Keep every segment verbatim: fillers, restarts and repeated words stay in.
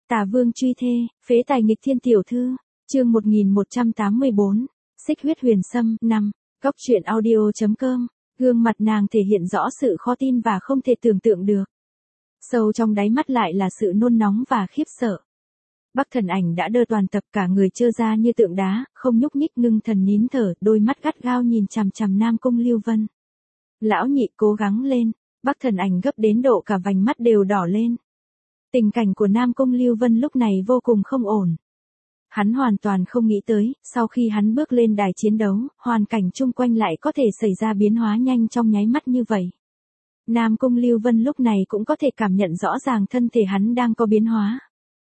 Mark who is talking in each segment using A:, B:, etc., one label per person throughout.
A: Tả Vương truy thê, phế tài nghịch thiên tiểu thư, chương một nghìn một trăm tám mươi bốn, xích huyết huyền sâm, năm, góc truyện audio.com, gương mặt nàng thể hiện rõ sự khó tin và không thể tưởng tượng được. Sâu trong đáy mắt lại là sự nôn nóng và khiếp sợ. Bắc Thần Ảnh đã đơ toàn tập, cả người trơ ra như tượng đá, không nhúc nhích, ngưng thần nín thở, đôi mắt gắt gao nhìn chằm chằm Nam Cung Lưu Vân. Lão nhị cố gắng lên, Bắc Thần Ảnh gấp đến độ cả vành mắt đều đỏ lên. Tình cảnh của Nam Cung Lưu Vân lúc này vô cùng không ổn. Hắn hoàn toàn không nghĩ tới, sau khi hắn bước lên đài chiến đấu, hoàn cảnh chung quanh lại có thể xảy ra biến hóa nhanh trong nháy mắt như vậy. Nam Cung Lưu Vân lúc này cũng có thể cảm nhận rõ ràng thân thể hắn đang có biến hóa.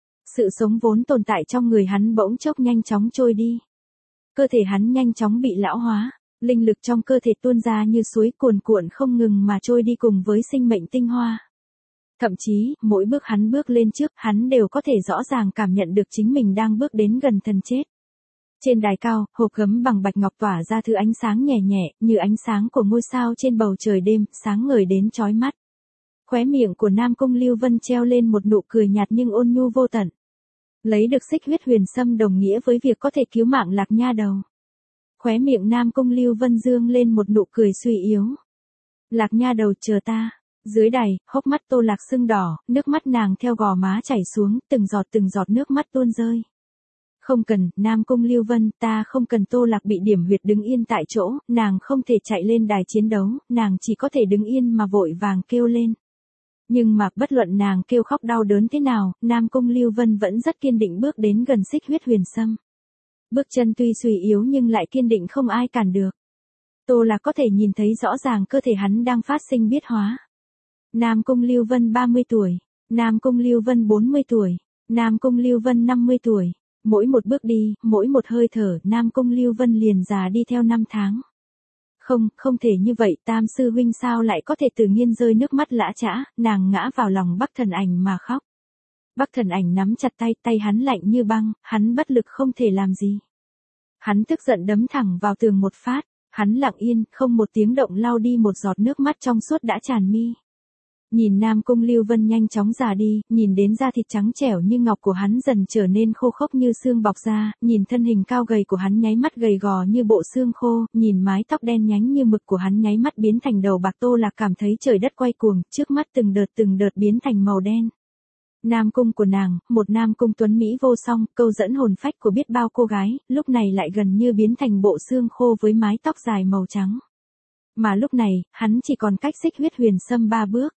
A: Sự sống vốn tồn tại trong người hắn bỗng chốc nhanh chóng trôi đi. Cơ thể hắn nhanh chóng bị lão hóa, linh lực trong cơ thể tuôn ra như suối cuồn cuộn không ngừng mà trôi đi cùng với sinh mệnh tinh hoa. Thậm chí, mỗi bước hắn bước lên trước, hắn đều có thể rõ ràng cảm nhận được chính mình đang bước đến gần thần chết. Trên đài cao, hộp gấm bằng bạch ngọc tỏa ra thứ ánh sáng nhẹ nhẹ, như ánh sáng của ngôi sao trên bầu trời đêm, sáng ngời đến chói mắt. Khóe miệng của Nam Cung Lưu Vân treo lên một nụ cười nhạt nhưng ôn nhu vô tận. Lấy được xích huyết huyền sâm đồng nghĩa với việc có thể cứu mạng Lạc Nha Đầu. Khóe miệng Nam Cung Lưu Vân dương lên một nụ cười suy yếu. Lạc Nha Đầu, chờ ta. Dưới đài, hốc mắt Tô Lạc sưng đỏ, nước mắt nàng theo gò má chảy xuống, từng giọt từng giọt nước mắt tuôn rơi. Không cần, Nam Cung Lưu Vân, ta không cần. Tô Lạc bị điểm huyệt đứng yên tại chỗ, nàng không thể chạy lên đài chiến đấu, nàng chỉ có thể đứng yên mà vội vàng kêu lên. Nhưng mà, bất luận nàng kêu khóc đau đớn thế nào, Nam Cung Lưu Vân vẫn rất kiên định bước đến gần xích huyết huyền sâm. Bước chân tuy suy yếu nhưng lại kiên định không ai cản được. Tô Lạc có thể nhìn thấy rõ ràng cơ thể hắn đang phát sinh biến hóa. Nam Cung Lưu Vân ba mươi tuổi, Nam Cung Lưu Vân bốn mươi tuổi, Nam Cung Lưu Vân năm mươi tuổi. Mỗi một bước đi, mỗi một hơi thở, Nam Cung Lưu Vân liền già đi theo năm tháng. Không, không thể như vậy, Tam sư huynh sao lại có thể tự nhiên rơi nước mắt lã chã, nàng ngã vào lòng Bắc Thần Ảnh mà khóc. Bắc Thần Ảnh nắm chặt tay, tay hắn lạnh như băng, hắn bất lực không thể làm gì. Hắn tức giận đấm thẳng vào tường một phát, hắn lặng yên, không một tiếng động lau đi một giọt nước mắt trong suốt đã tràn mi. Nhìn Nam Cung Lưu Vân nhanh chóng già đi, nhìn đến da thịt trắng trẻo như ngọc của hắn dần trở nên khô khốc như xương bọc ra, nhìn thân hình cao gầy của hắn nháy mắt gầy gò như bộ xương khô, nhìn mái tóc đen nhánh như mực của hắn nháy mắt biến thành đầu bạc. Tô Lạc cảm thấy trời đất quay cuồng, trước mắt từng đợt từng đợt biến thành màu đen. Nam Cung của nàng, một Nam Cung tuấn mỹ vô song, câu dẫn hồn phách của biết bao cô gái, lúc này lại gần như biến thành bộ xương khô với mái tóc dài màu trắng. Mà lúc này, hắn chỉ còn cách xích huyết huyền sâm ba bước.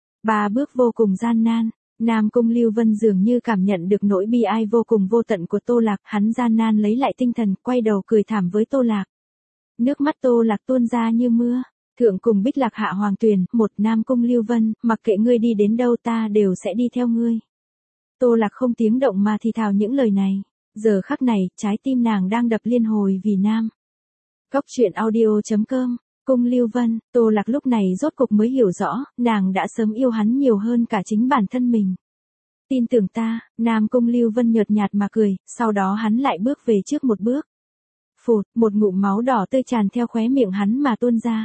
A: Ba bước vô cùng gian nan, Nam Cung Lưu Vân dường như cảm nhận được nỗi bi ai vô cùng vô tận của Tô Lạc, hắn gian nan lấy lại tinh thần, quay đầu cười thảm với Tô Lạc. Nước mắt Tô Lạc tuôn ra như mưa, thượng cùng Bích Lạc hạ hoàng tuyền, một Nam Cung Lưu Vân, mặc kệ ngươi đi đến đâu ta đều sẽ đi theo ngươi. Tô Lạc không tiếng động mà thì thào những lời này, giờ khắc này, trái tim nàng đang đập liên hồi vì Nam. Góc truyện audio.com Cung Lưu Vân, Tô Lạc lúc này rốt cục mới hiểu rõ, nàng đã sớm yêu hắn nhiều hơn cả chính bản thân mình. Tin tưởng ta, Nam Cung Lưu Vân nhợt nhạt mà cười, sau đó hắn lại bước về trước một bước. Phụt, một ngụm máu đỏ tươi tràn theo khóe miệng hắn mà tuôn ra.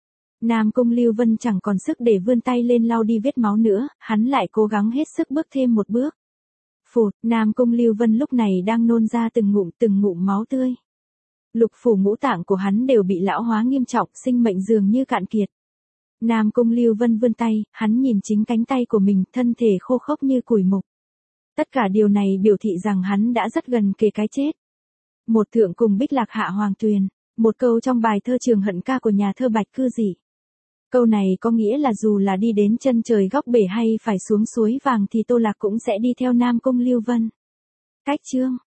A: Nam Cung Lưu Vân chẳng còn sức để vươn tay lên lau đi vết máu nữa, hắn lại cố gắng hết sức bước thêm một bước. Phụt, Nam Cung Lưu Vân lúc này đang nôn ra từng ngụm từng ngụm máu tươi. Lục phủ ngũ tạng của hắn đều bị lão hóa nghiêm trọng, sinh mệnh dường như cạn kiệt. Nam Cung Lưu Vân vươn tay, hắn nhìn chính cánh tay của mình, thân thể khô khốc như củi mục. Tất cả điều này biểu thị rằng hắn đã rất gần kề cái chết. Một thượng cùng Bích Lạc hạ hoàng tuyền, một câu trong bài thơ Trường Hận Ca của nhà thơ Bạch Cư Dị. Câu này có nghĩa là dù là đi đến chân trời góc bể hay phải xuống suối vàng thì Tô Lạc cũng sẽ đi theo Nam Cung Lưu Vân. Cách chương